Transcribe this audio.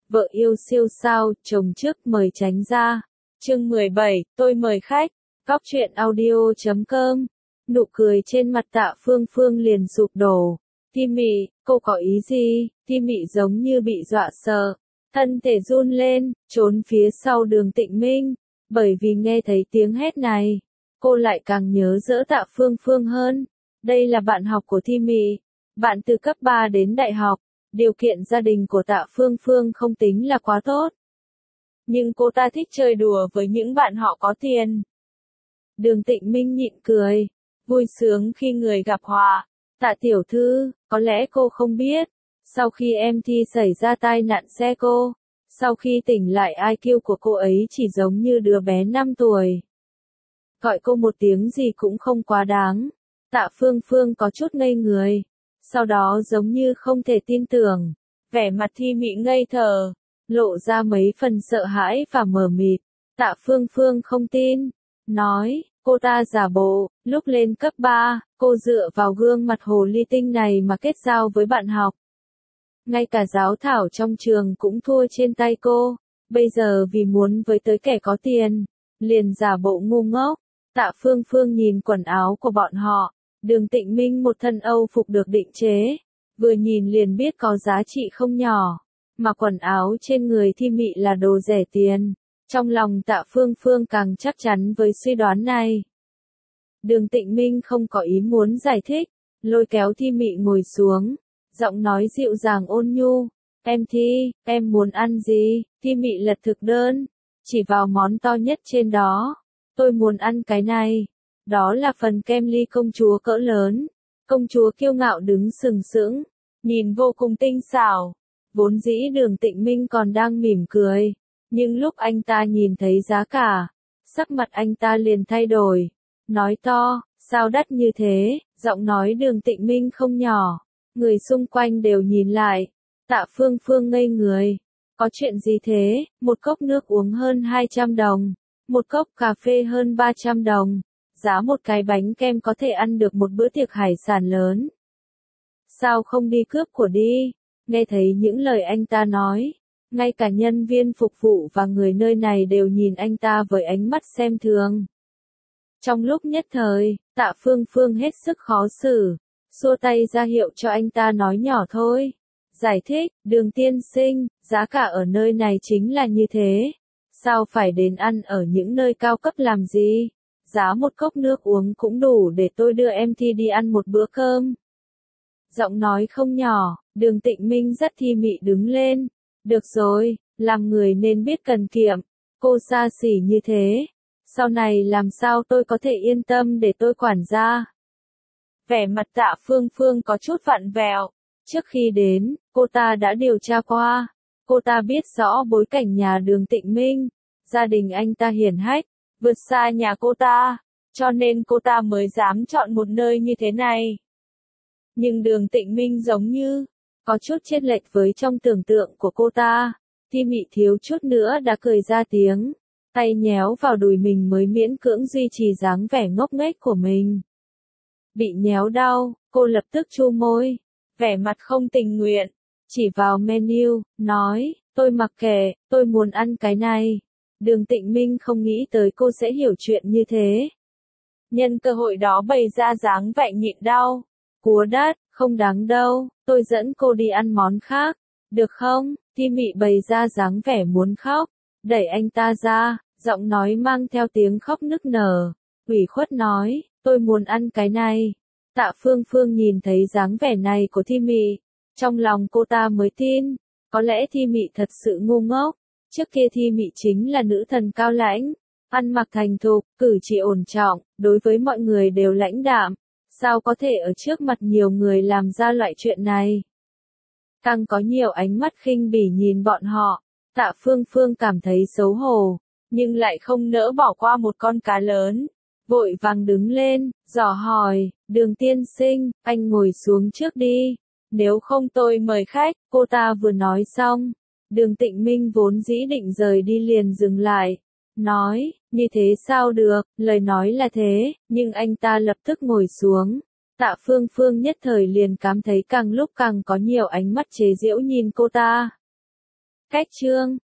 vợ yêu siêu sao, chồng trước mời tránh ra. Chương 17, tôi mời khách. Góc truyện audio.com. Nụ cười trên mặt Tạ Phương Phương liền sụp đổ. Ti Mị, cô có ý gì? Ti Mị giống như bị dọa sợ, thân thể run lên, trốn phía sau Đường Tịnh Minh. Bởi vì nghe thấy tiếng hét này, cô lại càng nhớ dỡ Tạ Phương Phương hơn. Đây là bạn học của Ti Mị, bạn từ cấp 3 đến đại học. Điều kiện gia đình của Tạ Phương Phương không tính là quá tốt, nhưng cô ta thích chơi đùa với những bạn họ có tiền. Đường Tịnh Minh nhịn cười, vui sướng khi người gặp họa. Tạ tiểu thư, có lẽ cô không biết, sau khi em Thi xảy ra tai nạn xe cô, sau khi tỉnh lại IQ của cô ấy chỉ giống như đứa bé 5 tuổi. Gọi cô một tiếng gì cũng không quá đáng. Tạ Phương Phương có chút ngây người, sau đó giống như không thể tin tưởng, vẻ mặt Thi Mị ngây thờ, lộ ra mấy phần sợ hãi và mờ mịt. Tạ Phương Phương không tin, nói, cô ta giả bộ, lúc lên cấp 3, cô dựa vào gương mặt hồ ly tinh này mà kết giao với bạn học. Ngay cả giáo thảo trong trường cũng thua trên tay cô, bây giờ vì muốn với tới kẻ có tiền, liền giả bộ ngu ngốc. Tạ Phương Phương nhìn quần áo của bọn họ, Đường Tịnh Minh một thân Âu phục được định chế, vừa nhìn liền biết có giá trị không nhỏ, mà quần áo trên người Thi Mị là đồ rẻ tiền. Trong lòng Tạ Phương Phương càng chắc chắn với suy đoán này. Đường Tịnh Minh không có ý muốn giải thích, lôi kéo Thi Mị ngồi xuống, giọng nói dịu dàng ôn nhu, em Thi, em muốn ăn gì? Thi Mị lật thực đơn, chỉ vào món to nhất trên đó, tôi muốn ăn cái này. Đó là phần kem ly công chúa cỡ lớn. Công chúa kiêu ngạo đứng sừng sững, nhìn vô cùng tinh xảo. Vốn dĩ Đường Tịnh Minh còn đang mỉm cười, nhưng lúc anh ta nhìn thấy giá cả, sắc mặt anh ta liền thay đổi, nói to, sao đắt như thế? Giọng nói Đường Tịnh Minh không nhỏ, người xung quanh đều nhìn lại. Tạ Phương Phương ngây người, có chuyện gì thế? Một cốc nước uống hơn 200 đồng, một cốc cà phê hơn 300 đồng. Giá một cái bánh kem có thể ăn được một bữa tiệc hải sản lớn. Sao không đi cướp của đi? Nghe thấy những lời anh ta nói, ngay cả nhân viên phục vụ và người nơi này đều nhìn anh ta với ánh mắt xem thường. Trong lúc nhất thời, Tạ Phương Phương hết sức khó xử, xua tay ra hiệu cho anh ta nói nhỏ thôi. Giải thích, Đường tiên sinh, giá cả ở nơi này chính là như thế. Sao phải đến ăn ở những nơi cao cấp làm gì? Giá một cốc nước uống cũng đủ để tôi đưa em Thi đi ăn một bữa cơm. Giọng nói không nhỏ, Đường Tịnh Minh dắt Thi Mị đứng lên. Được rồi, làm người nên biết cần kiệm. Cô xa xỉ như thế, sau này làm sao tôi có thể yên tâm để tôi quản gia? Vẻ mặt Tạ Phương Phương có chút vặn vẹo. Trước khi đến, cô ta đã điều tra qua. Cô ta biết rõ bối cảnh nhà Đường Tịnh Minh. Gia đình anh ta hiển hách, vượt xa nhà cô ta, cho nên cô ta mới dám chọn một nơi như thế này. Nhưng Đường Tịnh Minh giống như có chút chênh lệch với trong tưởng tượng của cô ta. Thi Mị thiếu chút nữa đã cười ra tiếng, tay nhéo vào đùi mình mới miễn cưỡng duy trì dáng vẻ ngốc nghếch của mình. Bị nhéo đau, cô lập tức chu môi, vẻ mặt không tình nguyện, chỉ vào menu, nói, tôi mặc kệ, tôi muốn ăn cái này. Đường Tịnh Minh không nghĩ tới cô sẽ hiểu chuyện như thế. Nhân cơ hội đó bày ra dáng vẻ nhịn đau. Cúa đất, không đáng đâu, tôi dẫn cô đi ăn món khác, được không? Thi Mị bày ra dáng vẻ muốn khóc, đẩy anh ta ra, giọng nói mang theo tiếng khóc nức nở, ủy khuất nói, tôi muốn ăn cái này. Tạ Phương Phương nhìn thấy dáng vẻ này của Thi Mị, trong lòng cô ta mới tin, có lẽ Thi Mị thật sự ngu ngốc. Trước kia Thi Mị chính là nữ thần cao lãnh, ăn mặc thành thục, cử chỉ ổn trọng, đối với mọi người đều lãnh đạm. Sao có thể ở trước mặt nhiều người làm ra loại chuyện này? Càng có nhiều ánh mắt khinh bỉ nhìn bọn họ. Tạ Phương Phương cảm thấy xấu hổ, nhưng lại không nỡ bỏ qua một con cá lớn. Vội vàng đứng lên, dò hỏi, Đường tiên sinh, anh ngồi xuống trước đi. Nếu không tôi mời khách. Cô ta vừa nói xong, Đường Tịnh Minh vốn dĩ định rời đi liền dừng lại. Nói, như thế sao được, lời nói là thế, nhưng anh ta lập tức ngồi xuống. Tạ Phương Phương nhất thời liền cảm thấy càng lúc càng có nhiều ánh mắt chế giễu nhìn cô ta. Cách chương